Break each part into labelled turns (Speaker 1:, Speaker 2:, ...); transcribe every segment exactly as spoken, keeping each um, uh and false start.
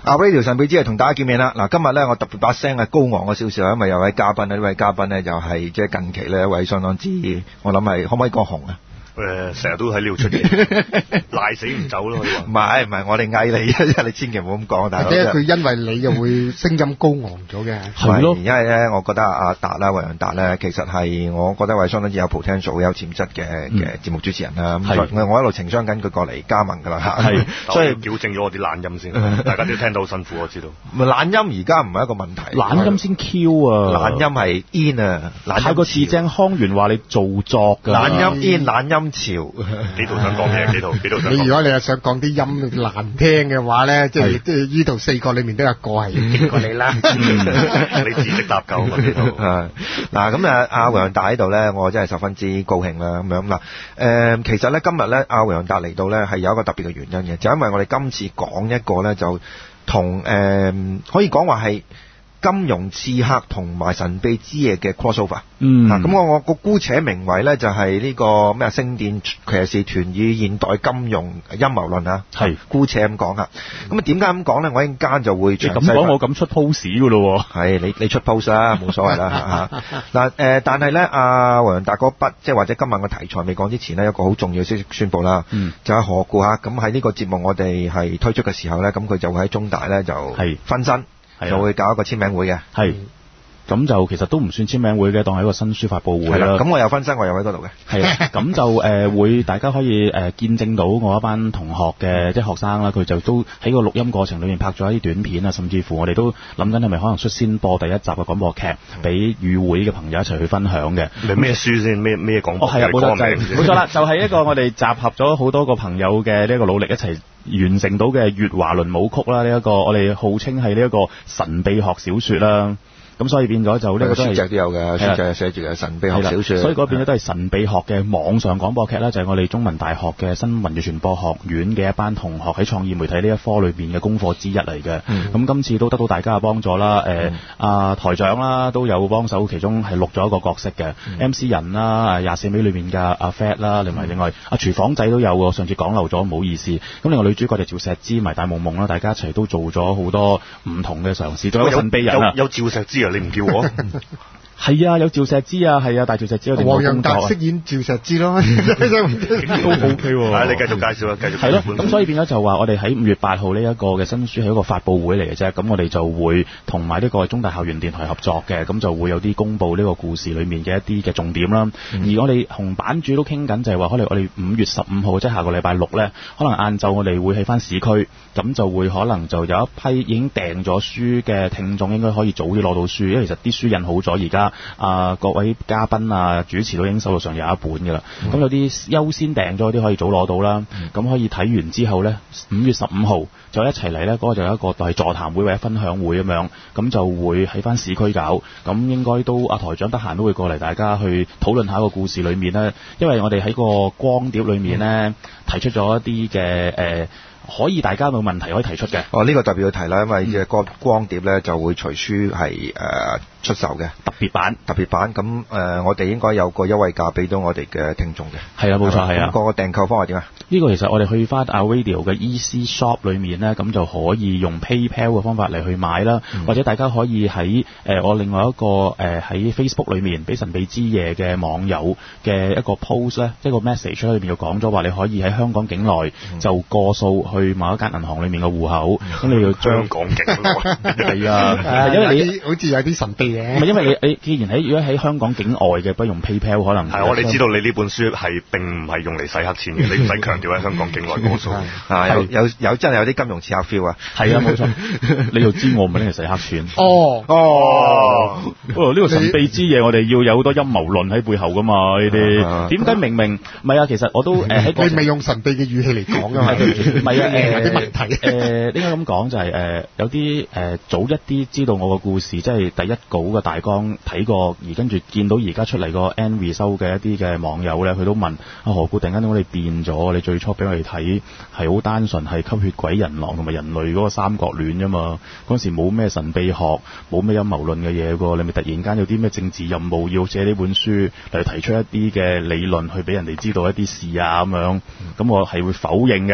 Speaker 1: 阿 Radio 神秘之夜同大家見面啦。嗱，今日咧我特別把聲係高昂咗少少，因為有位嘉賓呢，呢位嘉賓咧就係即係近期呢一位相當之，我諗係可唔可以講紅啊？
Speaker 2: 誒，成日都喺呢度出現，賴死唔走咯。
Speaker 1: 唔係唔係，我哋嗌你，因為你千祈唔好咁講，大佬。
Speaker 3: 或者佢因為你就會聲音高昂咗嘅。
Speaker 1: 係咯，因為咧，我覺得阿達啦、黃洋達咧，其實係我覺得係相當之有 potential、有潛質嘅嘅節目主持人啦。咁我我一路情商緊佢過嚟加盟㗎啦嚇。係，所以
Speaker 2: 矯正咗我啲懶音先，大家都聽到好辛苦，我知道。
Speaker 1: 唔係懶音而家唔係一個問題。
Speaker 4: 懶音先 Q 啊！
Speaker 1: 懶音係 in 啊，
Speaker 4: 太過字正腔圓話你做作㗎。
Speaker 1: 懶音 in，懶音潮。
Speaker 2: 幾度想講嘢？幾度？幾度想講？
Speaker 3: 你如果你係想講啲音難聽嘅話咧，即係即係呢度四個裡面都有個係勁過你啦。
Speaker 2: 你自識搭救啊！呢度
Speaker 1: 啊嗱咁啊，阿黃洋達喺度咧，我真係十分之高興啦。咁樣嗱，誒其實咧今日咧，阿黃洋達嚟到咧係有一個特別嘅原因嘅，就因為我哋今次講一個咧就同誒可以講話係金庸刺客同埋神秘之夜嘅 crossover， 嗯，咁、啊、我我個姑且名為咧就係、是、呢、這個咩星電騎士團與現代金庸陰謀論啊，係姑且咁講啊。咁啊點解咁講咧？我一陣間就會詳細。
Speaker 4: 咁講我咁出 post 噶咯喎，
Speaker 1: 係你你出 post 啦，冇所謂啦嚇。嗱誒，但係咧阿黃洋達嗰筆即係或者今晚嘅題材未講之前呢，有一個好重要嘅消息宣佈啦，嗯，就係何故嚇咁喺呢個節目我哋係推出嘅時候咧，咁佢就會喺中大咧就係分身。就會搞一個簽名會嘅，
Speaker 4: 係咁就其實都唔算簽名會嘅，當係一個新書發佈會啦。
Speaker 1: 咁我有分身，我有喺嗰度嘅。
Speaker 4: 係啊，咁就誒、呃、會大家可以誒、呃、見證到我一班同學嘅即係學生啦，佢就都喺個錄音過程裏面拍咗一啲短片啊，甚至乎我哋都諗緊係咪可能率先播第一集嘅廣播劇，俾與會嘅朋友一齊去分享嘅。
Speaker 2: 你咩書先？咩咩廣播劇？
Speaker 4: 哦，係啊，冇錯，冇錯啦，就係、是、一個我哋集合咗好多個朋友嘅呢一個努力一齊完成到嘅月華輪舞曲啦，呢、這、一個我哋號稱係呢一個神秘學小說啦。咁所以變咗就呢個都係書籍都有嘅，書籍寫住嘅神秘學小說，所以嗰邊咧都係神秘學嘅網上廣播劇啦，就係、是、我哋中文大學嘅新聞與傳播學院嘅一班同學喺創意媒體呢一科裏邊嘅功課之一嚟嘅。咁、嗯、今次都得到大家嘅幫助啦，誒、呃、啊、嗯、台長啦都有幫手，其中係錄咗一個角色嘅、嗯、M C 人啦，廿四味裏邊嘅阿 Fat 啦，另外另外阿廚房仔都有喎，上次講漏咗，唔好意思。咁另外女主角就趙石之迷大夢夢啦，大家一齊都做咗好多唔同嘅嘗試，仲有個神秘人啊，
Speaker 2: 有有趙石之。你唔叫我？
Speaker 4: 係啊，有趙石之啊，係啊，大趙石之我哋
Speaker 3: 黃洋達飾演趙石之咯，
Speaker 4: 都 OK 喎。
Speaker 2: 係你繼續介紹啊，繼續。係咯，
Speaker 4: 咁所以變咗就話我哋喺五月八號呢一個嘅新書係一個發佈會嚟嘅啫，咁我哋就會同埋呢個中大校園電台合作嘅，咁就會有啲公佈呢個故事裡面嘅一啲嘅重點啦、嗯。而我哋同版主都傾緊就係話，可能我哋五月十五號即係下個禮拜六咧，可能晏晝我哋會喺翻市區，咁就會可能就有一批已經訂咗書嘅聽眾應該可以早啲攞到書，因為其實啲書印好咗，而家啊各位嘉賓啊主持都已經手頭上有一本㗎啦。咁、嗯、有啲優先訂咗啲可以早攞到啦，咁、嗯、可以睇完之後咧，五月十五號就一齊嚟咧，嗰、那個就有一個係座談會或者分享會咁樣，咁就會喺翻市區搞，咁應該都阿台長得閒都會過嚟，大家去討論下個故事裏面咧，因為我哋喺個光碟裏面咧、嗯、提出咗一啲嘅誒可以大家冇問題可以提出嘅。
Speaker 1: 哦，呢、這個特別要提啦，因為嘅個光碟咧就會隨書係誒、呃、出售嘅
Speaker 4: 特別版，
Speaker 1: 特別版咁誒、呃，我哋應該有個優惠價俾到我哋嘅聽眾嘅。
Speaker 4: 係啊，冇錯係啊。
Speaker 1: 個個訂購方法點啊？
Speaker 4: 呢、這個其實我哋去翻 iRadio 嘅 E C Shop 裏面咧，咁就可以用 PayPal 嘅方法嚟去買啦、嗯，或者大家可以喺誒、呃、我另外一個誒喺、呃、Facebook 裏面俾神秘之夜嘅網友嘅一個 post 咧，一個 message 裏面就講咗話你可以喺香港境內就過數去某一間銀行裏面嘅戶口，咁、嗯、你要將
Speaker 2: 香港境內
Speaker 4: 係啊，因為你
Speaker 3: 好似有啲神秘嘅。
Speaker 4: 唔係因為你你既然喺如果喺香港境外嘅，不如用 PayPal 可能
Speaker 2: 係我哋知道你呢本書係並唔係用嚟洗黑錢嘅，你唔使強調喺香港境內過數
Speaker 1: 啊，有有有真係有啲金融刺客 feel 啊，
Speaker 4: 係啊冇錯，你就知我唔係拎嚟洗黑錢。
Speaker 3: 哦
Speaker 4: 哦，呢、哦這個神秘之夜我哋要有好多陰謀論喺背後噶嘛，呢啲點解明明唔係啊？其實我都誒喺、呃、
Speaker 3: 你未用神秘嘅語氣嚟講啊嘛，
Speaker 4: 唔係啊誒。
Speaker 3: 啲問題
Speaker 4: 誒應該咁講就係、是、誒、呃、有啲誒、呃、早一啲知道我個故事，即係第一稿嘅大綱睇過，而跟住見到而家出嚟個 end result 嘅一啲嘅網友咧，佢都問啊何故突然間點解你變咗？你最初俾我哋睇係好單純係吸血鬼人狼同埋人類嗰個三角戀啫嘛，嗰陣時冇咩神秘學，冇咩陰謀論嘅嘢喎，你咪突然間有啲咩政治任務要借呢本書嚟提出一啲嘅理論去俾人哋知道一啲事啊咁樣，咁我係會否認嘅。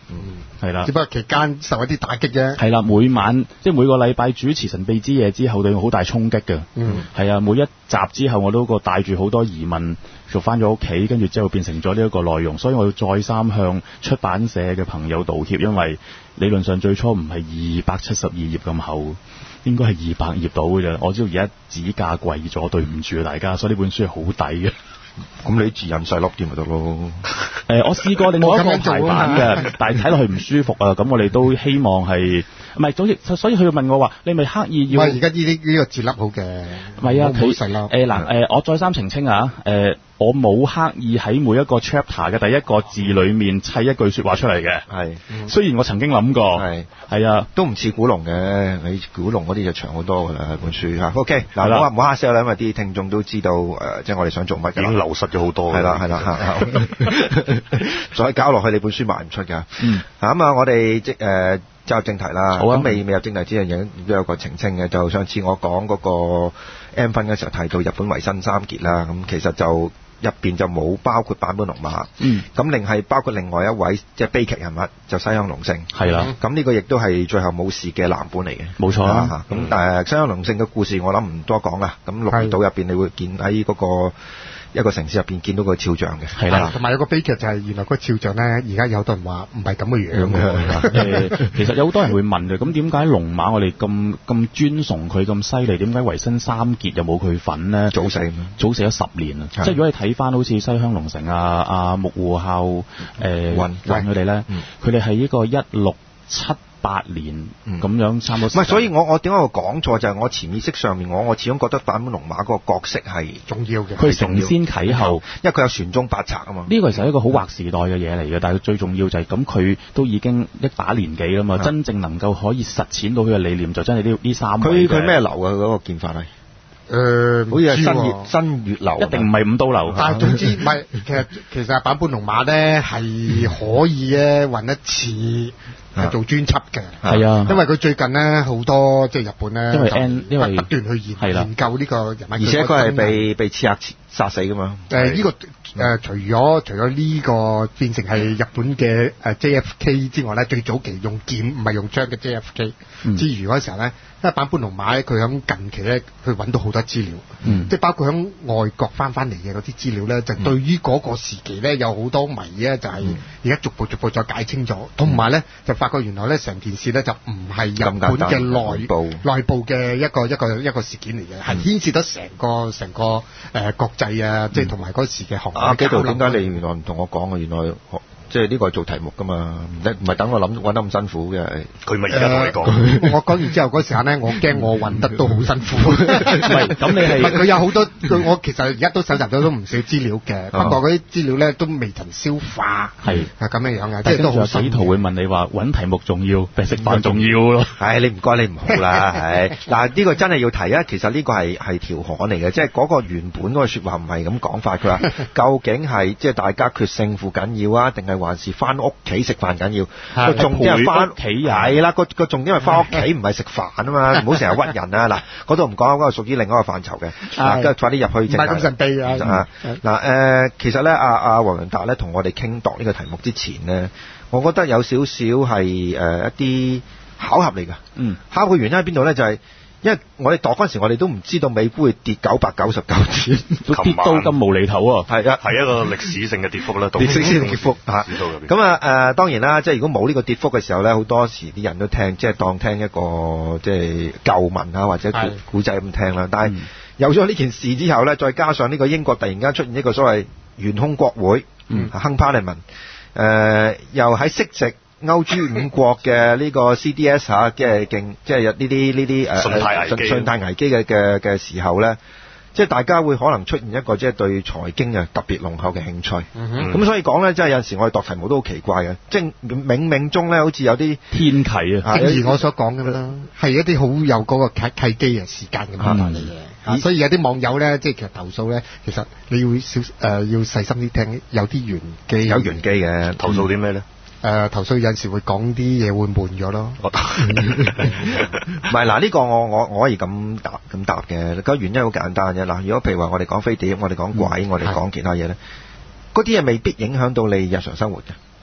Speaker 4: 係啦。
Speaker 3: 只不過期間受一啲打擊啫。
Speaker 4: 係啦，每晚即係每個禮拜主持神秘之夜之後，對我好大衝擊嘅。
Speaker 3: 嗯，
Speaker 4: 係啊，每一集之後我都個帶住好多疑問，就翻咗屋企，跟住之後變成咗呢一個內容，所以我要再三向出版社嘅朋友道歉，因為理論上最初唔係二百七十二頁咁厚，應該係二百頁到嘅啫。我知道而家紙價貴咗，對唔住大家，所以呢本書係好抵嘅。
Speaker 1: 咁你字印細粒啲咪得咯？
Speaker 4: 誒，我試過另外一個排版嘅，但係睇落去唔舒服啊。咁我哋都希望係唔係？總之，所以佢問我話：你咪刻意要？
Speaker 3: 唔係而家呢啲呢個字粒好嘅，
Speaker 4: 唔係啊，佢
Speaker 3: 細粒。
Speaker 4: 誒嗱誒，我再三澄清啊，誒。我冇刻意喺每一個 chapter 嘅第一個字裏面砌一句説話出嚟嘅。
Speaker 1: 係，
Speaker 4: 雖然我曾經諗過。係。係啊，
Speaker 1: 都唔似古龍嘅，你古龍嗰啲就長好多㗎啦本書嚇。OK，嗱，唔好唔好嚇 sell 啦，因為啲聽眾都知道誒、呃，即係我哋想做乜嘅。
Speaker 2: 已經流失咗好多。係
Speaker 1: 啦係啦嚇，再交落去你本書賣唔出㗎。
Speaker 4: 嗯。
Speaker 1: 嚇咁啊，我哋即誒進入正題啦。
Speaker 4: 好啊。
Speaker 1: 咁未未入正題之前，亦都有個澄清嘅，就上次我講嗰個 M 分嘅時候提到日本維新三傑啦，咁其實就。入邊就冇包括坂本龍馬，
Speaker 4: 嗯，
Speaker 1: 咁另係包括另外一位即係悲劇人物就西鄉隆盛，
Speaker 4: 係啦，
Speaker 1: 咁呢個亦都係最後冇事嘅藍本嚟嘅，
Speaker 4: 冇錯啦。
Speaker 1: 咁但係西鄉隆盛嘅故事我諗唔多講啦，咁鹿兒島入邊你會見喺嗰個一個城市入邊見到個肖像嘅，
Speaker 4: 係啦，
Speaker 3: 同埋有個悲劇就係原來個肖像咧，而家有好多人話唔係咁嘅樣嘅。
Speaker 4: 誒，其實有好多人會問嘅，咁點解龍馬我哋咁咁尊崇佢咁犀利，點解維新三傑又冇佢份呢？
Speaker 1: 早死，
Speaker 4: 早死咗十年啊！即係如果你睇翻好似西鄉隆盛啊、阿木戶孝誒雲雲佢哋咧，佢哋係呢個一六七八年咁樣差唔多。唔係，
Speaker 1: 所以我我點解會講錯就係、是、我潛意識上面我我始終覺得坂本龍馬嗰個角色係
Speaker 3: 重要嘅，
Speaker 4: 佢承先啟後，
Speaker 1: 因為佢有傳宗八冊啊嘛。
Speaker 4: 呢個其實係一個好劃時代嘅嘢嚟嘅，但係最重要就係咁，佢都已經一把年紀啦嘛，真正能夠可以實踐到佢嘅理念，就真係呢呢三位。
Speaker 1: 佢佢咩流啊？嗰、那個劍法係？
Speaker 3: 誒、呃，
Speaker 1: 好似係新月新月流，
Speaker 4: 一定唔係五刀流。
Speaker 3: 但係總之唔係，其實其實坂本龍馬咧係可以咧揾一次係做專輯嘅。
Speaker 4: 係啊，
Speaker 3: 因為佢最近咧好多即係日本咧，
Speaker 4: 因為 N 因為
Speaker 3: 不斷去研研究呢個人物，
Speaker 1: 而且佢係被被刺客殺死噶嘛。
Speaker 3: 誒、呃、呢、這個誒、呃、除咗除咗呢個變成係日本嘅誒 J F K 之外咧，最早期用劍唔係用槍嘅 J F K、嗯、之餘嗰時候咧，因為坂本龍馬咧佢喺近期咧佢揾到好多資料，嗯、即係包括喺外國翻翻嚟嘅嗰啲資料咧，就對於嗰個時期咧有好多謎咧，就係而家逐步逐步再解清楚，同埋咧就發覺原來咧成件事咧就唔係日本嘅內部內部嘅一個一個一個事件嚟嘅，係、嗯、牽涉到成個成個誒、呃、國際啊，即係同埋嗰時嘅行業。
Speaker 1: 阿基道，點解你原來唔同我講啊？原來即係呢個係做題目噶嘛，唔唔係等我諗揾得咁辛苦嘅。佢咪而家同你講、
Speaker 3: 呃？我講完之後嗰時候咧，我驚我揾得都好辛苦。唔
Speaker 4: 係咁，你係
Speaker 3: 佢有好多，我其實而家都搜集咗都唔少資料嘅，不過嗰啲資料咧都未曾消化。係係咁樣樣嘅，即係都好辛苦。
Speaker 4: 圖會問你話揾題目重要定食飯重要咯？
Speaker 1: 唉、哎，你唔該你唔好啦，係嗱呢個真係要提啊！其實呢個係係調侃嚟嘅，即係嗰個原本嗰個説話唔係咁講法。佢話究竟係即係大家決勝負緊要啊，定係還是翻屋企食飯緊要？個重點係翻屋企係啦，個個重點係翻屋企唔係食飯啊嘛，唔好成日屈人啊！嗱，嗰度唔講，嗰、嗰個屬於另一個範疇嘅。嗱，跟住快啲入去正題。唔係咁神秘啊！嗱誒，其實咧，阿阿黃洋達咧同我哋傾度呢個題目之前呢，我覺得有少少係誒一啲巧合嚟㗎。嗯，巧合嘅原因喺邊度咧？就係、是。因為我哋度嗰陣時，我哋都唔知道美股會跌九百九十九點，
Speaker 4: 跌到咁無厘頭啊！
Speaker 2: 係啊，係一個歷史性嘅跌幅啦，
Speaker 1: 歷史性嘅跌幅嚇。咁啊誒，當然啦，即係如果冇呢個跌幅嘅時候咧，好多時啲人都聽，即係當聽一個即係舊聞啊，或者古古仔咁聽啦。但係有咗呢件事之後咧，再加上呢個英國突然間出現一個所謂懸空國會，嗯，亨帕利文，誒又喺息席歐豬五國嘅呢個 C D S 嚇，即係勁，即係有呢啲呢啲誒信貸危機、信貸危機嘅嘅嘅時候咧，即係大家會可能出現一個即係對財經啊特別濃厚嘅興趣。咁、嗯、所以講咧，即係有陣時我哋度題目都好奇怪嘅，即係冥冥中咧好似有啲
Speaker 4: 天啟啊，
Speaker 3: 正如我所講嘅啦，係一啲好有嗰個契契機嘅時間嘅問題嚟嘅。啊、所以有啲網友咧，即係其實投訴咧，其實你要小誒、呃、要細心啲聽，有啲玄機，
Speaker 1: 有玄機嘅。
Speaker 2: 投訴啲咩咧？
Speaker 3: 誒、呃、投訴有陣時會講啲嘢會悶咗咯。唔
Speaker 1: 係嗱，呢個我我我可以咁答咁答嘅。個原因好簡單嘅嗱，如果譬如話我哋講飛碟，我哋講鬼，嗯、我哋講其他嘢咧，嗰啲嘢未必影響到你日常生活嘅。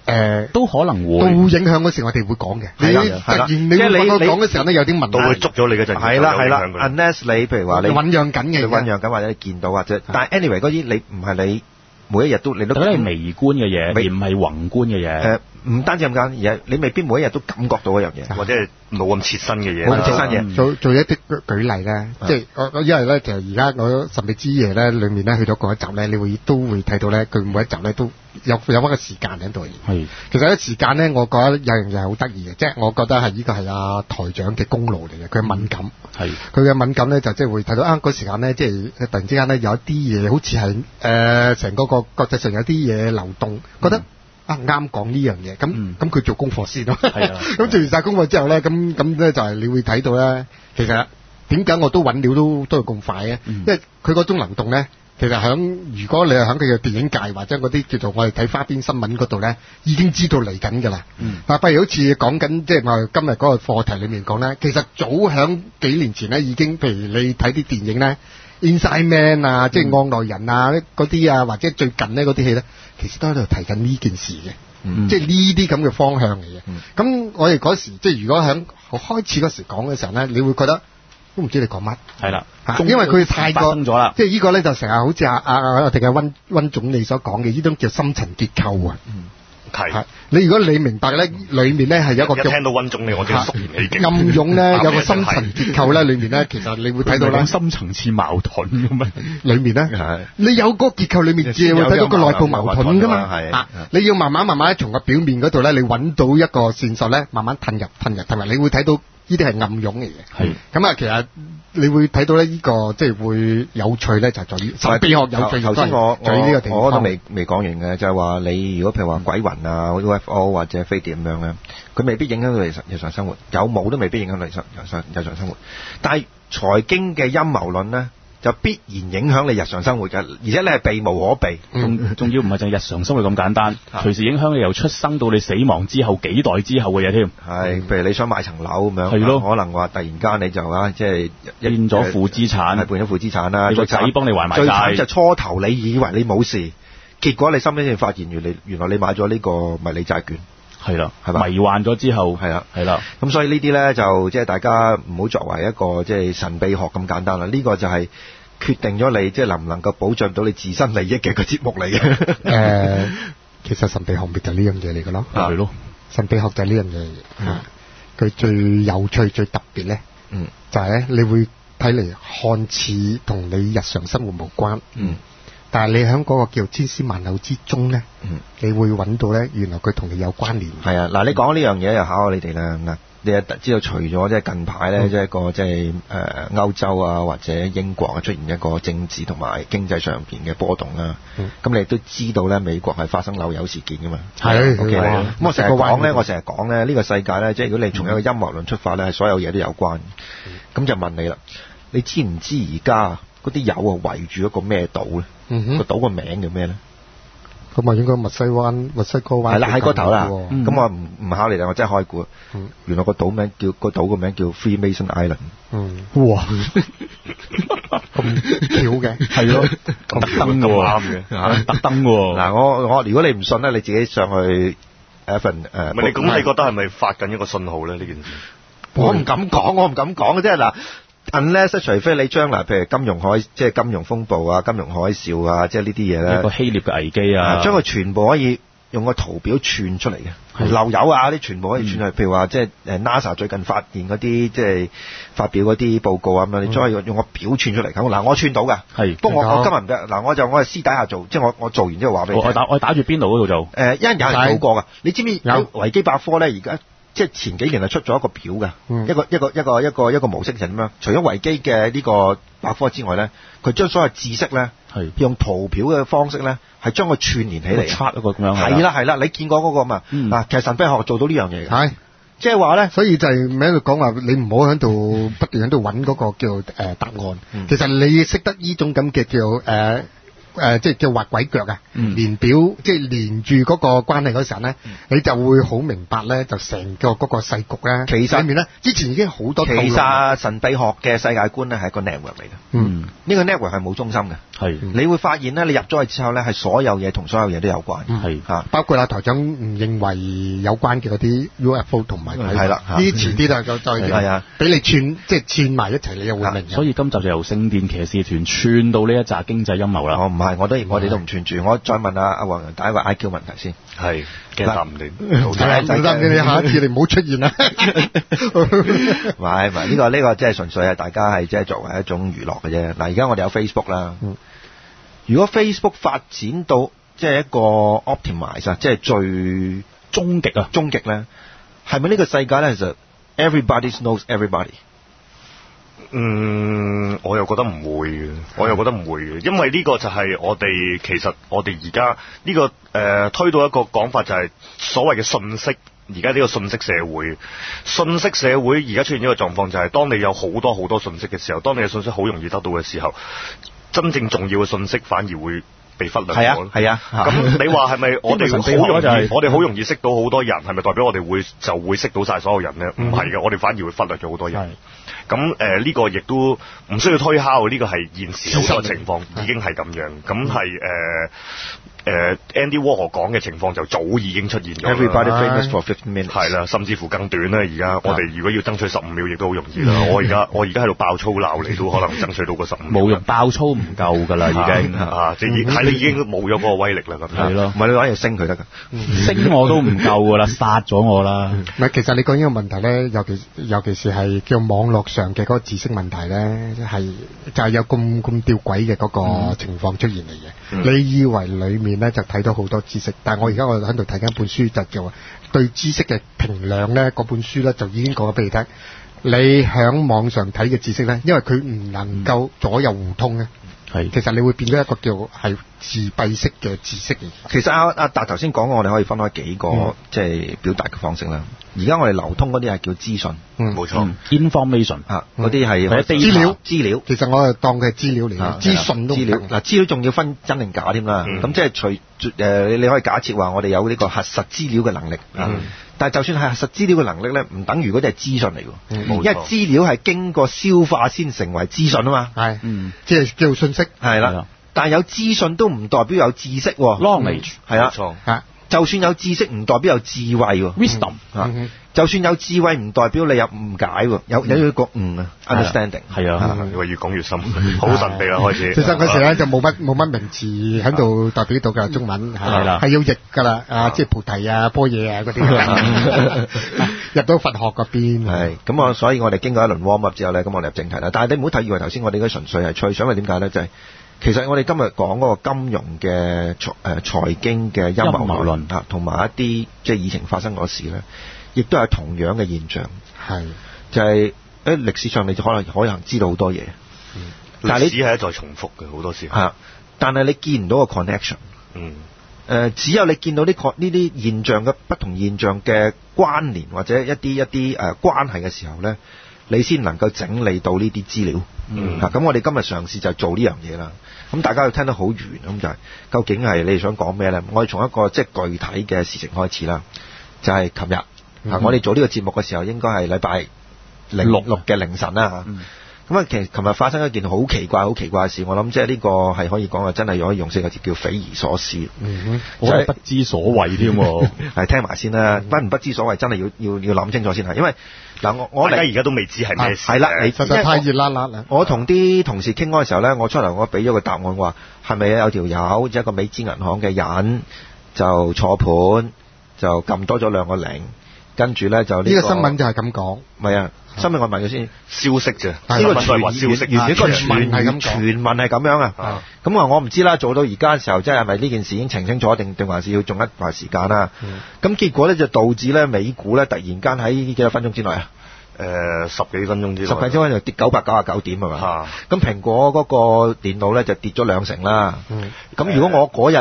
Speaker 3: 誒
Speaker 4: 都可能會
Speaker 3: 都影響嗰時，我哋會講嘅。
Speaker 1: 係啦
Speaker 3: 你
Speaker 1: 係啦
Speaker 3: 突然你
Speaker 1: 即係你
Speaker 3: 揾我
Speaker 1: 你
Speaker 3: 講嘅時候咧，有啲問
Speaker 2: 到佢
Speaker 3: 題。
Speaker 2: 捉咗你嗰陣，
Speaker 1: 係啦係啦
Speaker 2: 就有影響㗎啦
Speaker 1: ，unless 你譬如話你
Speaker 3: 醖釀緊嘅
Speaker 1: 你醖釀緊或者你見到或者，但係 anyway 嗰啲你唔係你每一日都你都
Speaker 4: 嗰啲係微觀嘅嘢，而
Speaker 1: 微
Speaker 4: 唔係宏觀嘅嘢。
Speaker 1: 誒唔單止咁簡單，而係你未必每一日都感覺到嗰樣嘢。
Speaker 2: 或者係冇咁切身嘅嘢啦。
Speaker 1: 冇咁切身嘢
Speaker 3: 做做一啲舉舉例咧，即係我我因為咧，其實而家我神秘之夜咧，裡面咧去咗嗰一集咧，你會都會睇到咧，佢每一集咧都有有一個時間喺度。
Speaker 4: 係
Speaker 3: 其實咧時間咧，我覺得有樣嘢係好得意嘅，即係我覺得係呢個係阿台長嘅功勞嚟嘅，佢嘅敏感。
Speaker 4: 係
Speaker 3: 佢嘅敏感咧，就即係會睇到啊嗰時間咧，即係突然之間咧有一啲嘢好似係誒成個個國際上有啲嘢流動，覺得。啊啱講呢樣嘢，咁咁佢做功課先咯。
Speaker 4: 係啊
Speaker 3: 咁做完晒功課之後咧，咁咁咧就係你會睇到咧，其實點解我都揾料都都係咁快嘅？
Speaker 4: 嗯
Speaker 3: 因為佢嗰種能動咧，其實響如果你係響佢嘅電影界或者嗰啲叫做我哋睇花邊新聞嗰度咧，已經知道嚟緊㗎啦。
Speaker 4: 嗯
Speaker 3: 啊，譬如好似講緊即係我哋今日嗰個課題裡面講咧，其實早響幾年前咧已經，譬如你睇啲電影咧。Inside Man 啊，即係案內人啊，嗰啲啊，或者最近咧嗰啲戲咧，其實都喺度提緊呢件事嘅，
Speaker 4: 嗯
Speaker 3: 即係呢啲咁嘅方向嚟嘅。咁、
Speaker 1: 嗯、
Speaker 3: 我哋嗰時即係如果喺開始嗰時講嘅時候咧，你會覺得都唔知你講乜，
Speaker 4: 係啦，
Speaker 3: 因為佢太過
Speaker 4: 發生咗啦，
Speaker 3: 即係呢個咧就成日好似阿阿我哋嘅温温總理所講嘅呢種叫深層結構啊。
Speaker 1: 嗯
Speaker 2: 係
Speaker 3: 你如果你明白咧，裡面咧係有一個
Speaker 2: 一聽到温總理，我就肅然起敬。
Speaker 3: 暗湧咧有個深層結構咧，裡面咧其實你會睇到咧
Speaker 4: 深層次矛盾咁樣。
Speaker 3: 裡面咧，你有個結構裡面，只會睇到個內部矛盾噶嘛。啊，你要慢慢慢慢從個表面嗰度咧，你揾到一個線索咧，慢慢褪入褪入褪入，你會睇到呢啲係暗湧嚟嘅。
Speaker 4: 係
Speaker 3: 咁啊，其實你會睇到咧，呢個即係會有趣咧，就在於神秘學有趣。
Speaker 1: 頭先我
Speaker 3: 在於呢個地方，
Speaker 1: 我都未未講完嘅，就係話你如果譬如話鬼魂啊、U F O 或者飛碟咁樣咧，佢未必影響到你日常生活，有冇都未必影響到你日常日常生活。但係財經嘅陰謀論咧，就必然影響你日常生活嘅，而且你係避無可避。
Speaker 4: 仲仲要唔係淨係日常生活咁簡單，隨時影響你由出生到你死亡之後幾代之後嘅嘢添。
Speaker 1: 係，譬如你想買層樓咁樣，
Speaker 4: 係咯，
Speaker 1: 可能話突然間你就啊，即係
Speaker 4: 變咗負資產，
Speaker 1: 係變咗負資產啦。
Speaker 4: 你個仔幫你還埋債。
Speaker 1: 最慘就初頭你以為你冇事，結果你身邊先發現原來原來你買咗呢個迷你債券。
Speaker 4: 係啦，
Speaker 1: 係嘛？
Speaker 4: 迷幻咗之後，
Speaker 1: 係啦，
Speaker 4: 係啦。
Speaker 1: 咁所以呢啲咧就即係大家唔好作為一個即係神秘學咁簡單啦。呢個就係決定咗你即係能唔能夠保障到你自身利益嘅個節目嚟嘅。
Speaker 3: 誒，其實神秘學咪就係呢樣嘢嚟嘅咯。
Speaker 4: 係咯，
Speaker 3: 神秘學就係呢樣嘢嚟嘅。佢最有趣、最特別咧，
Speaker 1: 嗯，
Speaker 3: 就係咧，你會睇嚟看似同你日常生活無關，
Speaker 1: 嗯。
Speaker 3: 但係你喺嗰個叫千絲萬縷之中咧，
Speaker 1: 嗯，
Speaker 3: 你會揾到咧，原來佢同你有關聯。
Speaker 1: 係啊，嗱，你講呢樣嘢又考下你哋啦。嗱，你又知道除咗即係近排咧，即係一個即係誒歐洲啊或者英國啊出現一個政治同埋經濟上邊嘅波動啦。咁、嗯、你都知道咧，美國係發生漏油事件噶嘛。
Speaker 3: 係
Speaker 1: ，OK 啦。咁我成日講咧，我成日講咧，呢、呢個世界咧，即係如果你從一個陰謀論出發咧，係所有嘢都有關。咁、嗯、就問你啦，你知唔知而家嗰啲油啊圍住一個咩島咧？
Speaker 3: 嗯、
Speaker 1: 個島個名叫咩咧？
Speaker 3: 咁啊，應該墨西灣、墨西哥灣。
Speaker 1: 係啦，喺嗰頭啦。咁、
Speaker 3: 嗯、
Speaker 1: 我唔唔考慮啦，我真係開估。
Speaker 3: 嗯、
Speaker 1: 原來個島名叫個島個名叫 Freemason Island。
Speaker 3: 嗯，哇，咁巧嘅，
Speaker 4: 係咯，咁特登嘅喎，啱嘅，特登嘅喎。
Speaker 1: 嗱，我我如果你唔信咧，你自己上去一份誒。唔、呃、
Speaker 2: 係你咁，你覺得係咪發緊一個信號咧？呢件事？
Speaker 1: 我唔敢講，我唔敢講嘅，即係嗱。unless 除非你將來譬如金融海即係金融風暴啊、金融海嘯啊，即係呢啲嘢咧，
Speaker 4: 一個希臘嘅危機啊，
Speaker 1: 將佢全部可以用個圖表串出嚟嘅，漏油啊啲全部可以串出嚟。譬如話即係誒 NASA 最近發現嗰啲即係發表嗰啲報告啊咁樣，你再用用個表串出嚟。咁嗱，我串到㗎，係。不過我我今日唔得，嗱我就我係私底下做，即係我我做完之後話俾你聽。
Speaker 4: 我打我打住邊度嗰度做？誒，
Speaker 1: 一陣有人做過㗎。你知唔知有維基百科咧？而家即係前幾年係出咗一個表嘅、嗯，一個一個一個一個一個模式就係點樣？除咗維基嘅呢個百科之外咧，佢將所有知識咧，係用圖表嘅方式咧，係將佢串連起嚟。
Speaker 4: 插一個咁樣。
Speaker 1: 係啦係啦，你見過嗰個嘛？嗱、嗯，其實神秘學做到呢樣嘢嘅。係，即係話咧，
Speaker 3: 所以就係喺度講話，你唔好喺度不斷喺度揾嗰個叫誒、呃、答案、嗯。其實你識得呢種咁嘅叫誒。呃誒即係叫畫鬼腳啊，
Speaker 4: 嗯
Speaker 3: 連表即係連住嗰個關係嗰時候咧，你就會好明白咧，就成個嗰個世局咧，
Speaker 1: 其實
Speaker 3: 裏面咧之前已經好多
Speaker 1: 其
Speaker 3: 套路
Speaker 1: 實神秘學嘅世界觀咧係一個 network 嚟嘅，
Speaker 3: 嗯
Speaker 1: 呢個 network 係冇中心嘅，
Speaker 4: 係
Speaker 1: 你會發現咧，你入咗去之後咧，係所有嘢同所有嘢都有關，
Speaker 4: 係
Speaker 1: 嚇。
Speaker 3: 包括阿台長唔認為有關嘅嗰啲 U F O 同埋
Speaker 1: 係啦
Speaker 3: 呢啲遲啲就再
Speaker 1: 係啊，
Speaker 3: 俾你串即係串埋一齊，你又會明。
Speaker 4: 所以今集就由聖殿騎士團串到呢一紮經濟陰謀啦。
Speaker 1: 我唔係，我都我哋都唔串住。我再問阿阿黃洋達一個 I Q 問題先。
Speaker 2: 係驚答唔掂，
Speaker 3: 係啊，唔得你你下一次你唔好出現啦。
Speaker 1: 唔係唔係，呢個呢個即係純粹係大家係即係作為一種娛樂嘅啫。嗱，而家我哋有 Facebook 啦。如果 Facebook 發展到即係一個 optimize 啊，即係最
Speaker 4: 終極啊，
Speaker 1: 終極咧，係咪呢個世界咧其實 everybody knows everybody？
Speaker 2: 嗯，我又覺得唔會嘅，我又覺得唔會嘅，因為呢個就係我哋其實我哋而家呢個誒、呃、推到一個講法就係所謂嘅信息，而家呢個信息社會，信息社會而家出現一個狀況就係當你有好多好多信息嘅時候，當你嘅信息好容易得到嘅時候，真正重要嘅信息反而會被忽略咗。
Speaker 1: 係啊，係啊。
Speaker 2: 咁你話係咪我哋好容易，
Speaker 4: 就係
Speaker 2: 我哋好容易識到好多人，係咪代表我哋會就會識到晒所有人咧？唔係嘅，我哋反而會忽略咗好多人。咁誒呢個亦都唔需要推敲，呢、這個係現時好多情況已經係咁樣。咁係誒誒 Andy Warhol 講嘅情況就早已經出現咗。
Speaker 1: Everybody famous for fifteen minutes。
Speaker 2: 係啦，甚至乎更短啦。而家我哋如果要爭取十五秒，亦都好容易啦。我而家我而家喺度爆粗鬧你，都可能爭取到個十五秒。
Speaker 4: 冇用，爆粗唔夠㗎啦，已經
Speaker 2: 啊，即係係你已經冇咗嗰個威力啦。咁
Speaker 4: 係咯，
Speaker 1: 唔係你攞嘢升佢得㗎，
Speaker 4: 升我都唔夠㗎啦，殺咗我啦。
Speaker 3: 唔係，其實你講呢個問題咧，尤其尤其是係叫網絡上嘅嗰個知識問題咧，係就係有咁咁吊詭嘅嗰個情況出現嚟嘅。
Speaker 2: 嗯、
Speaker 3: 你以為裡面咧就睇到好多知識，但係我而家我喺度睇緊一本書，就叫對知識嘅評量咧。嗰本書咧就已經講咗俾你聽，你喺網上睇嘅知識咧，因為佢唔能夠左右互通咧，係、嗯、其實你會變咗一個叫係自閉式嘅知識嚟。
Speaker 1: 其實阿阿達頭先講過，我哋可以分開幾個、嗯、即係表達嘅方式啦。而家我哋流通嗰啲係叫資訊，
Speaker 3: 嗯，
Speaker 1: 冇錯、
Speaker 4: 嗯、，information
Speaker 1: 啊，嗰啲係
Speaker 3: 資料
Speaker 1: 資料。
Speaker 3: 其實我係當佢係資料嚟嘅，資訊都
Speaker 1: 資料。嗱，資料仲要分真定假添啦。咁、嗯、即係除誒、呃，你可以假設話我哋有呢個核實資料嘅能力。嗯。啊、但係就算係核實資料嘅能力咧，唔等於嗰啲係資訊嚟㗎。嗯，因為資料係經過消化先成為資訊啊嘛。係。嗯。即係叫信息。係啦。但係有資訊都唔代表有知識。Knowledge。係啊。冇錯。嚇。就算有知識，唔代表有智慧喎。Wisdom、嗯嗯、就算有智慧，唔代表你有誤解喎。有有一個誤啊 ，understanding 係啊，
Speaker 2: 因為越講越深，好神秘啦開始。
Speaker 3: 其實嗰時咧就冇乜冇乜名詞喺度代表到㗎，中文係啦，係要譯㗎啦，啊，即係菩提啊、般若啊嗰啲，入到佛學嗰邊。係咁我，所以我哋經過一輪 warm up 之後咧，咁我哋入正題啦。但係你唔好睇以為頭先我哋嗰純粹係吹水，因為點解咧？就係、是。其實我哋今日講嗰個金融嘅財誒財經嘅陰謀論啊，同埋一啲即係以前發生嗰事咧，亦都係同樣嘅現象。係就係喺歷史上你就可能可能知道好多嘢，嗯、但係你歷史係一再重複嘅好多時候。係，但係你見唔到個 connection。嗯。誒、呃，只有你見到啲呢啲現象嘅不同現象嘅關聯或者一啲一啲誒、呃、關係嘅時候咧，你先能夠整理到呢啲資料。嗯。咁、啊、我哋今日嘗試就做呢樣嘢啦。咁大家要聽得好遠，咁就係究竟係你哋想講咩咧？我哋從一個即係具體嘅事情開始啦，就係琴日啊，我哋做呢個節目嘅時候應該係禮拜零六六嘅凌晨啦嚇。咁啊，其實琴日發生一件好奇怪、好奇怪嘅事，我諗即係呢個係可以講啊，真係可以用四個字叫匪夷所思。嗯，我係不知所謂添喎。係聽埋先啦，不唔不知所謂，真係要要要諗清楚先係，因為嗱我我大家而家都未知係咩事。係啦，你實在太熱辣辣啦！我同啲同事傾開嘅時候咧，我出嚟我俾咗個答案話，係咪有條友即係一個美資銀行嘅人就錯盤，就撳多咗兩個零，跟住咧就呢、呢個呢個新聞就係咁講。唔係啊。新聞我問佢先，消息啫，呢個傳聞消息，呢個傳聞係咁傳聞係咁樣啊。咁話我唔知啦，做到而家嘅時候，即係係咪呢件事已經澄清咗，定定還是要仲一段時間啦？咁、嗯、結果咧就導致咧美股咧突然間喺呢幾多分鐘之內啊，誒、呃、十幾分鐘之內，十幾分鐘就跌九百九十九點係嘛？咁蘋果嗰個電腦咧就跌咗兩成啦。咁、嗯、如果我嗰日入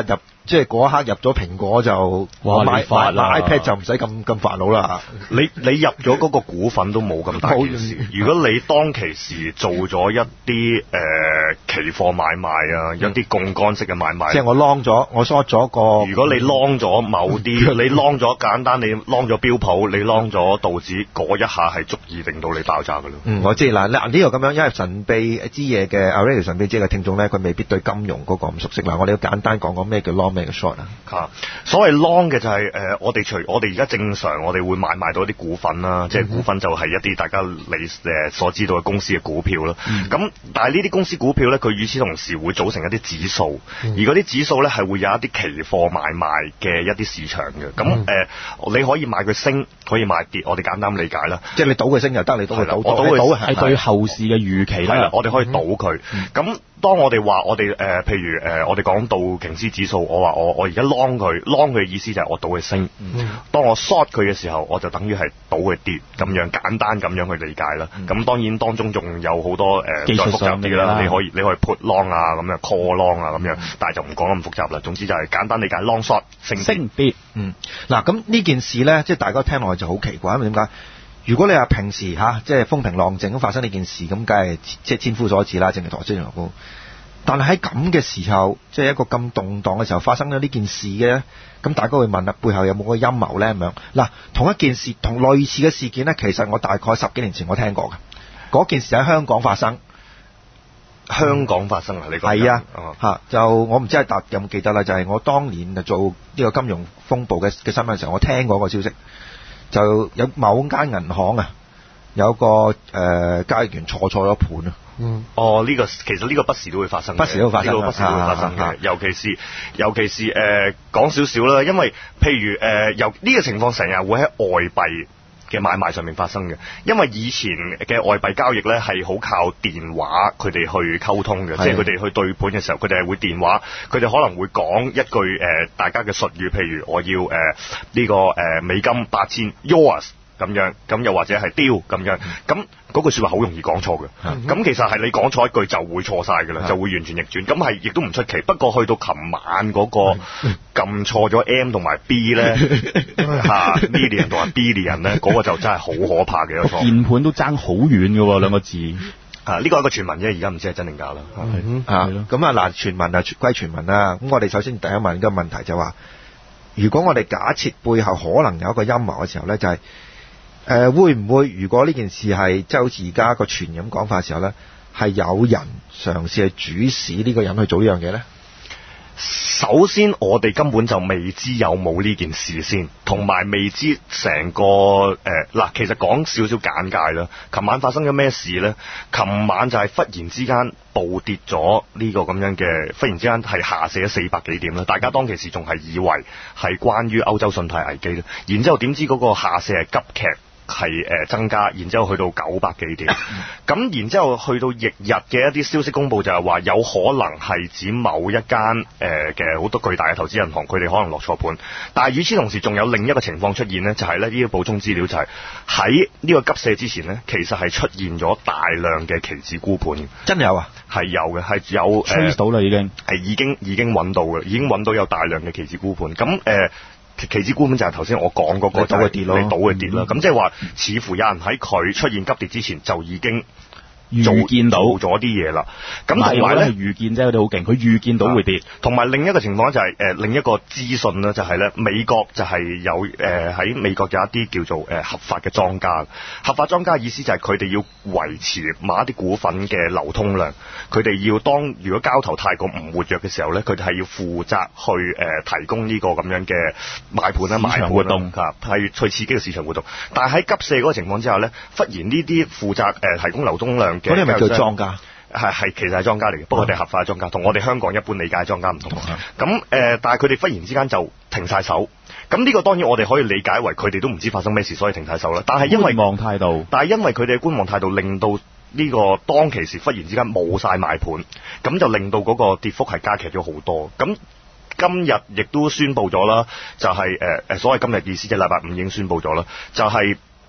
Speaker 1: 即係嗰一刻入咗蘋果就
Speaker 4: 哇
Speaker 1: 買
Speaker 4: 你發啦
Speaker 1: 買 iPad 就唔使咁咁煩惱啦。
Speaker 2: 你你入咗嗰個股份都冇咁大件事。如果你當其時做咗一啲誒、呃、期貨買賣啊，
Speaker 1: 嗯、
Speaker 2: 一啲槓桿式嘅買賣，
Speaker 1: 即係我 long 咗，我 short 咗個。
Speaker 2: 如果你 long 咗某啲，你 long 咗簡單，你 long 咗標普，你 long 咗道指，嗰一下係足以令到你爆炸㗎啦。
Speaker 1: 嗯，我知嗱，嗱呢個咁樣，因為神秘之嘢嘅 Radio 神秘之嘅聽眾咧，佢未必對金融嗰個咁熟悉嗱，我哋要簡單講講咩叫 long 咩叫 short 啊。
Speaker 2: 嚇，所謂 long 嘅就係、是、誒、呃，我哋除我哋而家正常，我哋會買賣到一啲股份啦，即係股份就係一啲大家你誒所知道嘅公司嘅股票啦。咁、嗯、但係呢啲公司股票咧，佢與此同時會組成一啲指數，嗯、而嗰啲指數咧係會有一啲期貨買賣嘅一啲市場嘅。咁誒、嗯呃，你可以買佢升，可以買跌，我哋簡單理解啦。
Speaker 1: 即係你賭佢升又得，你賭佢賭，
Speaker 2: 我賭佢
Speaker 4: 係對後市嘅預期啦。
Speaker 2: 我哋可以賭佢。咁、嗯、當我哋話我哋誒、呃，譬如誒、呃，我哋講道瓊斯指數，我話我我而家 long 佢 long 佢嘅意思就係我賭佢升。嗯、當我 short 佢嘅時候，我就等於係賭佢跌，咁樣簡單咁樣去理解啦。咁、嗯、當然當中仲有好多誒、呃、再複雜啲啦，你可以你可以 put long 啊，咁樣 call long 啊，咁樣，但係就唔講咁複雜啦。總之就係簡單理解 long short 升
Speaker 4: 升跌。
Speaker 1: 嗯，嗱咁呢件事咧，即係大家聽落去就好奇怪，因為點解？如果你話平時嚇，即係風平浪靜咁發生呢件事，咁梗係即係千夫所指啦，正如頭先所講。但係喺咁嘅時候，即係一個咁動盪嘅時候發生咗呢件事嘅，咁大家會問啦，背後有冇個陰謀咧？咁樣嗱，同一件事，同類似嘅事件咧，其實我大概十幾年前我聽過嘅，嗰件事喺香港發生。
Speaker 2: 香港發生啊？你講
Speaker 1: 係啊，嚇、嗯、就我唔知阿達有冇記得啦，就係、是、我當年就做呢個金融風暴嘅嘅新聞嘅時候，我聽過個消息，就有某間銀行啊，有個誒、呃、交易員錯錯咗盤啊。
Speaker 2: 嗯。哦，呢、這個其實呢個不時都會發生嘅，
Speaker 1: 不時都會發生，
Speaker 2: 不時都會發生嘅、啊啊，尤其是尤其是誒講少少啦，因為譬如誒由呢個情況成日會喺外幣嘅買賣上面發生嘅，因為以前嘅外幣交易咧係好靠電話佢哋去溝通嘅，即係佢哋去對盤嘅時候，佢哋係會電話，佢哋可能會講一句誒、呃、大家嘅術語，譬如我要誒呢、呃這個誒、呃、美金八千 yours 咁樣，咁又或者係 deal 咁樣，咁嗰句説話好容易講錯嘅，咁、嗯、其實係你講錯一句就會錯晒㗎啦，就會完全逆轉，咁係亦都唔出奇。不過去到琴晚嗰個撳錯咗 M 同埋 B 咧嚇 million 同埋 billion 咧，嗰個就真係好可怕嘅一個錯。
Speaker 4: 鍵盤都爭好遠嘅喎兩個字。
Speaker 2: 啊！呢個係一個傳聞啫，而家唔知係真定假啦。
Speaker 1: 嗯、啊，咁啊嗱，傳聞啊歸傳聞啦。咁我哋首先第一問個問題就話，如果我哋假設背後可能有一個陰謀嘅時候咧，就係、是。誒、呃、會唔會？如果呢件事係即係好似而家個傳咁講法嘅時候咧，係有人嘗試去主使呢個人去做呢樣嘢咧？
Speaker 2: 首先，我哋根本就未知有冇呢件事先，同埋未知成個誒嗱、呃。其實講少少簡介啦。琴晚發生咗咩事咧？琴晚就係忽然之間暴跌咗呢個咁樣嘅，忽然之間係下瀉咗四百幾點啦。大家當其時仲係以為係關於歐洲信貸危機咧，然之後點知嗰個下瀉係急劇。係誒、呃、增加，然之後去到九百幾點，咁然之後去到翌日嘅一啲消息公佈就係話有可能係指某一間誒嘅好多巨大嘅投資銀行，佢哋可能落錯盤。但係與此同時，仲有另一個情況出現呢，就係咧呢個補充資料就係喺呢個急瀉之前呢，其實係出現咗大量嘅期指沽盤。
Speaker 1: 真有啊？
Speaker 2: 係有嘅，係有
Speaker 4: trace 到啦，已經
Speaker 2: 係已經已經揾到嘅，已經揾到有大量嘅期指沽盤。咁誒。呃期指沽盤就係頭先我講嗰個，
Speaker 1: 你賭佢跌咯，
Speaker 2: 你賭佢跌啦。咁即係話，似乎有人喺佢出現急跌之前就已經
Speaker 4: 預見到
Speaker 2: 做咗啲嘢啦。咁同埋咧，
Speaker 4: 預見啫，佢哋好勁，佢預見到會跌。
Speaker 2: 同埋另一個情況就係、是、誒、呃、另一個資訊咧，就係咧美國就係有誒喺、呃、美國有一啲叫做誒、呃、合法嘅莊家。合法莊家意思就係佢哋要維持某一啲股份嘅流通量。佢哋要當如果交投太過唔活躍嘅時候咧，佢哋係要負責去誒、呃、提供呢個咁樣嘅買盤啦、買盤活動嚇，係去刺激個市場活動。但係喺急瀉嗰個情況之下咧，忽然呢啲負責誒、呃、提供流通量嘅，
Speaker 1: 嗰啲係咪叫莊家？
Speaker 2: 係係其實係莊家嚟嘅，不過佢哋合法嘅莊家，同我哋香港一般理解嘅莊家唔同。咁誒、呃，但係佢哋忽然之間就停晒手。咁呢個當然我哋可以理解為佢哋都唔知發生咩事，所以停晒手啦。但係因為
Speaker 4: 觀望態度，
Speaker 2: 但係因為佢哋嘅觀望態度，令到呢個當其時忽然之間冇晒買盤，咁就令到嗰個跌幅係加劇咗好多。咁今日亦都宣布咗啦，就係誒誒所謂今日意思即係禮拜五已經宣布咗啦，就係、是。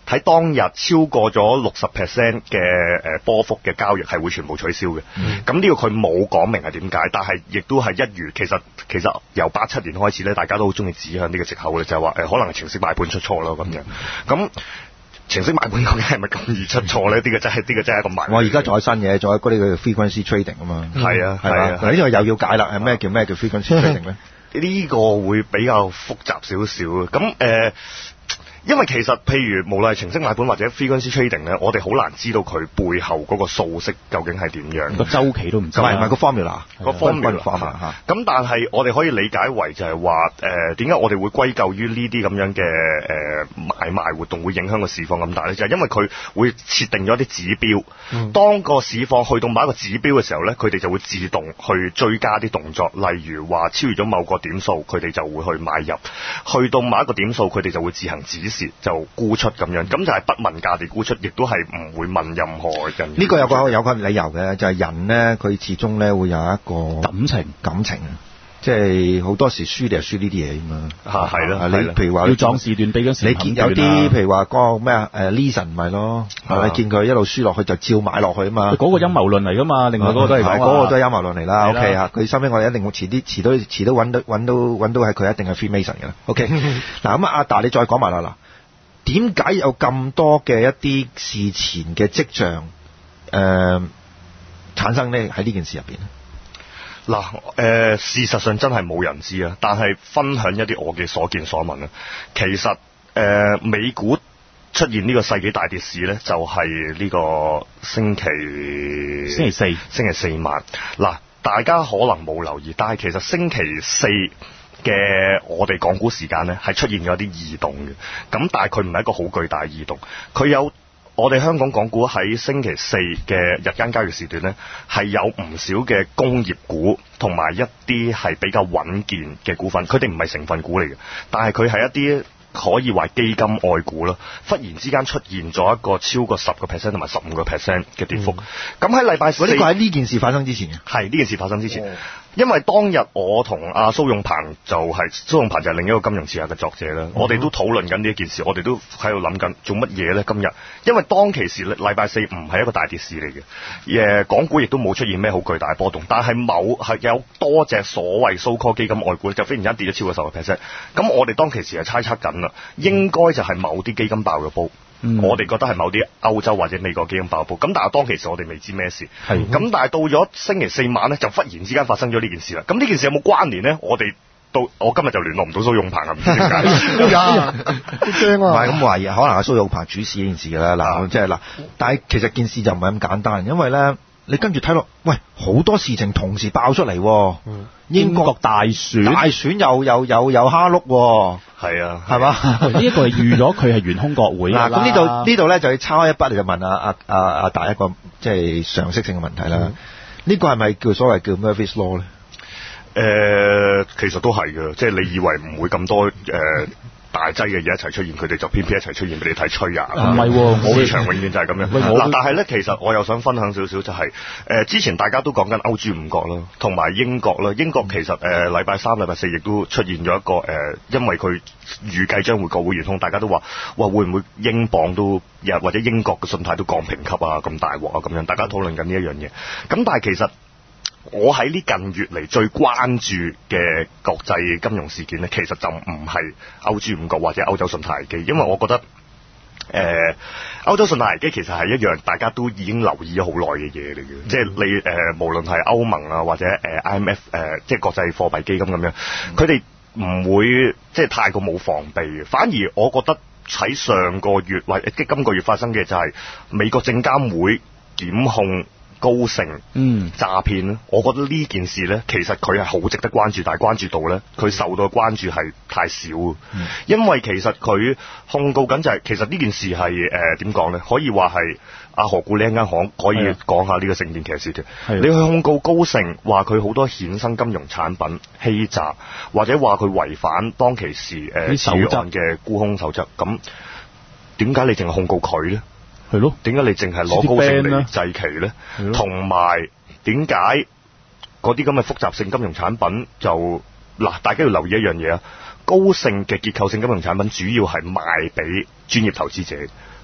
Speaker 2: 喺當日超過咗六十 percent 嘅誒波幅嘅交易係會全部取消嘅。咁呢、嗯、個佢冇講明係點解，但係亦都係一如其實其實由八七年開始咧，大家都好中意指向呢個藉口嘅，就係話誒可能係程式買盤出錯咯咁樣。咁程式買盤究竟係咪咁易出錯咧？呢、嗯、個真係呢、呢個真係一個問題。
Speaker 1: 我而家仲有新嘢，仲有嗰啲叫 frequency trading 啊嘛。係啊係啊，呢個又要解啦。係咩叫咩叫 frequency trading 咧？
Speaker 2: 呢個會比較複雜少少嘅。咁誒。呃因為其實譬如無論係程式買盤或者 frequency trading 咧，我哋好難知道佢背後嗰個數式究竟係點樣，
Speaker 4: 個週期都唔知。
Speaker 1: 唔係唔係個 formula
Speaker 2: 個 formula
Speaker 1: 嚇。
Speaker 2: 咁但係我哋可以理解為就係話誒點解我哋會歸咎於呢啲咁樣嘅誒、呃、買賣活動會影響個市況咁大咧？就係、是、因為佢會設定咗啲指標，嗯、當個市況去到某一個指標嘅時候咧，佢哋就會自動去追加啲動作，例如話超越咗某個點數，佢哋就會去買入；去到某一個點數，佢哋就會自行止就沽出咁樣，咁就係不問價地沽出，亦都係唔會問任何人。
Speaker 1: 呢個有個有個理由嘅，就係、是、人咧，佢始終咧會有一個
Speaker 4: 感情
Speaker 1: 感情，即係好多時輸你係輸呢啲嘢㗎嘛。
Speaker 2: 嚇係啦，
Speaker 1: 你譬如話
Speaker 4: 要撞時段俾嗰時，
Speaker 1: 你見有啲譬如話嗰個咩啊誒 Leeson 咪咯，你見佢一路輸落去就照買落去啊嘛。
Speaker 4: 嗰個陰謀論嚟㗎嘛，另外嗰個都係講
Speaker 1: 嗰個都係陰謀論嚟啦。OK 啊，佢收尾我哋一定會遲啲遲到遲到揾到揾到揾到係佢一定係 Freemason 㗎啦。OK 嗱咁啊，阿達你再講埋啦嗱。點解有咁多嘅一啲事前嘅跡象誒、呃、產生呢？喺呢件事入邊咧？
Speaker 2: 嗱、呃、誒，事實上真係冇人知啊，但係分享一啲我嘅所見所聞啊。其實誒、呃、美股出現呢個世紀大跌市咧，就係、是、呢個星期
Speaker 4: 星期四
Speaker 2: 星期四晚。嗱，大家可能冇留意，但係其實星期四嘅我哋港股時間咧，係出現咗啲異動嘅，咁但係佢唔係一個好巨大嘅異動，佢有我哋香港港股喺星期四嘅日間交易時段咧，係有唔少嘅工業股同埋一啲係比較穩健嘅股份，佢哋唔係成分股嚟嘅，但係佢係一啲可以話基金外股啦，忽然之間出現咗一個超過十個 percent 同埋十五個 percent 嘅跌幅。咁喺禮拜四，
Speaker 1: 呢個喺呢件事發生之前嘅，
Speaker 2: 係呢件事發生之前。哦，因為當日我同阿蘇永鵬就係、是、蘇永鵬就係另一個金融刺客嘅作者啦，嗯、我哋都討論緊呢一件事，我哋都喺度諗緊做乜嘢咧今日，因為當其時禮拜四唔係一個大跌市嚟嘅，誒港股亦都冇出現咩好巨大嘅波動，但係某係有多隻所謂 so-called 基金外股就忽然間跌咗超過十個 percent， 咁我哋當其時係猜測緊啦，應該就係某啲基金爆咗煲。嗯、我哋覺得係某啲歐洲或者美國基金爆煲，咁但係當其時我哋未知咩事，咁的但係到咗星期四晚咧，就忽然之間發生咗呢件事啦。咁呢件事有冇關聯咧？我哋到我今日就聯絡唔到蘇永鵬啊，唔知點解。
Speaker 3: 驚啊！
Speaker 1: 唔係咁懷疑，可能係蘇永鵬主使呢件事㗎啦。嗱，即係嗱，但係其實件事就唔係咁簡單，因為咧。你跟住睇落，喂，好多事情同時爆出嚟，嗯、英國大選，大選又又又又蝦碌，
Speaker 2: 係啊，
Speaker 1: 係嘛？
Speaker 4: 呢一個係預咗佢係懸空國會啦。
Speaker 1: 嗱，咁呢度呢度咧就要抄一筆，你就問阿阿阿阿達一個即係常識性嘅問題啦。呢、嗯、個係咪叫所謂叫 Murphy's Law 咧？
Speaker 2: 誒、呃，其實都係嘅，即係你以為唔會咁多誒。呃大劑嘅嘢一齊出現，佢哋就偏偏一齊出現俾你睇吹啊！
Speaker 4: 唔係喎，
Speaker 2: 市場永遠就係咁樣。嗱，但係咧，其實我又想分享少少、就是，就係誒之前大家都講緊歐豬五國啦，同埋英國啦。英國其實誒禮拜三、禮拜四亦都出現咗一個誒、呃，因為佢預計將會國會懸空，大家都話哇會唔會英鎊都又或者英國嘅信貸都降評級啊？咁大鑊啊！咁樣大家討論緊呢一樣嘢。咁但係其實我喺呢近月嚟最關注嘅國際金融事件咧，其實就唔係歐豬五國或者歐洲信貸危機，因為我覺得誒、呃、歐洲信貸危機其實係一樣大家都已經留意咗好耐嘅嘢嚟嘅，嗯、即係你誒、呃、無論係歐盟啊或者誒、呃、I M F 誒、呃、即係國際貨幣基金咁樣，佢哋唔會即係太過冇防備嘅，反而我覺得喺上個月或者即今個月發生嘅就係美國證監會檢控高盛嗯詐騙咧，我覺得呢件事咧，其實佢係好值得關注，但係關注度咧，佢受到嘅關注係太少，嗯、因為其實佢控告緊就係、是，其實呢件事係誒點講咧，可以話係阿何故呢一間行可以講下呢個聖殿騎士團，的你去控告高盛話佢好多衍生金融產品欺詐，或者話佢違反當其時誒守則嘅沽空守則，咁點解你淨係控告佢咧？係咯，點解你淨係攞高盛嚟祭旗咧？同埋點解嗰啲咁嘅複雜性金融產品就嗱，大家要留意一樣嘢啊！高盛嘅結構性金融產品主要係賣俾專業投資者，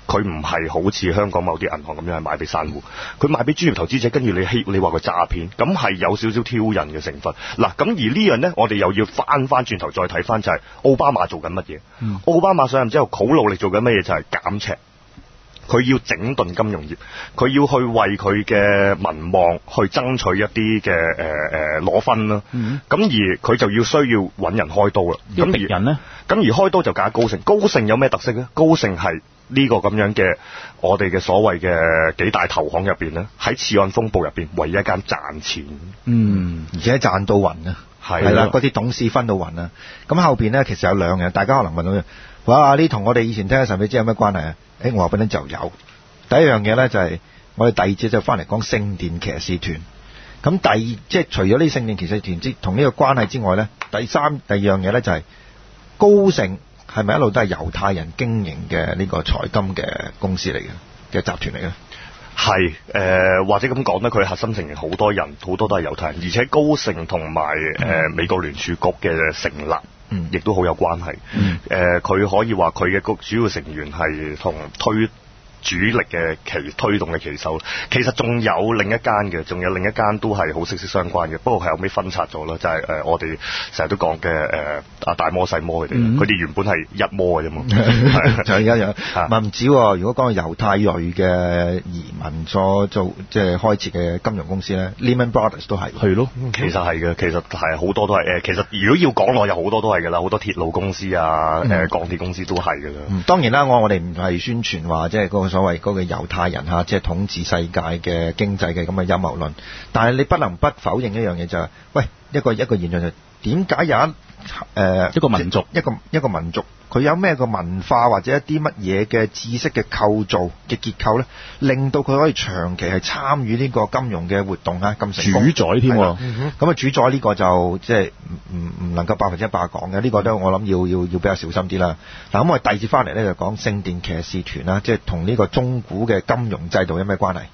Speaker 2: 佢唔係好似香港某啲銀行咁樣係賣俾散戶，佢賣俾專業投資者，跟住你欺你話佢詐騙，咁係有少少挑釁嘅成分。嗱，咁而呢樣呢，我哋又要翻翻轉頭再睇翻就係奧巴馬做緊乜嘢？
Speaker 4: 嗯、
Speaker 2: 奧巴馬上任之後好努力做緊乜嘢？就係減赤。佢要整頓金融業，佢要去為佢嘅民望去爭取一啲嘅誒誒攞分啦。咁、嗯、而佢就要需要揾人開刀啦。
Speaker 4: 咁敵人呢？
Speaker 2: 咁而開刀就揀高盛。高盛有咩特色呢？高盛係呢個咁樣嘅我哋嘅所謂嘅幾大投行入邊呢，喺次按風暴入邊唯一一間賺錢。
Speaker 1: 嗯，而且賺到暈啊！係啦，嗰啲董事分到暈啊！咁後邊呢，其實有兩樣，大家可能問到，哇！呢同我哋以前聽嘅神秘之有咩關係啊？誒，我話俾你就有。第一樣嘢咧就係、是、我哋第二節就翻嚟講聖殿騎士團。咁第二即係除咗呢聖殿騎士團之同呢個關係之外咧，第三第二樣嘢咧就係、是、高盛係咪一路都係猶太人經營嘅呢個財金嘅公司嚟嘅嘅集團嚟嘅？
Speaker 2: 係誒、呃，或者咁講咧，佢核心成員好多人，好多都係猶太人，而且高盛同埋誒美國聯儲局嘅成立。嗯，亦都好有關係。嗯，誒、呃，佢可以話佢嘅個主要成員係同推主力嘅旗推動嘅旗手，其實仲有另一間嘅，仲有另一間都係好息息相關嘅，不過係後尾分拆咗啦，就係、是、誒、呃、我哋成日都講嘅誒阿大摩細摩佢哋，佢哋、嗯、原本係一摩嘅啫嘛，
Speaker 1: 就係一樣。唔唔止喎，如果講猶太裔嘅移民所做即係開設嘅金融公司咧 ，Lehman Brothers 都係。係咯，
Speaker 2: 其實係嘅，其實係好多都係誒，其實如果要講落，有好多都係㗎啦，好多鐵路公司啊，誒、嗯呃、鋼鐵公司都係㗎啦。
Speaker 1: 嗯，當然啦，我我哋唔係宣傳話即係嗰個所謂嗰個猶太人嚇，即係統治世界嘅經濟嘅咁嘅陰謀論。但係你不能不否認一樣嘢就係、是，喂一個一個現象就係點解有一誒、呃、
Speaker 4: 一個民族
Speaker 1: 一個一個民族佢有咩個文化或者一啲乜嘢嘅知識嘅構造嘅結構咧，令到佢可以長期係參與呢個金融嘅活動啊，咁成功
Speaker 4: 主宰添喎。咁啊、
Speaker 1: 嗯、主宰呢個就即係唔唔唔能夠百分之一百講嘅，呢、這個都我諗要要要比較小心啲啦。嗱咁我哋第二節翻嚟咧就講聖殿騎士團啦，即係同呢個中古嘅金融制度有咩關係？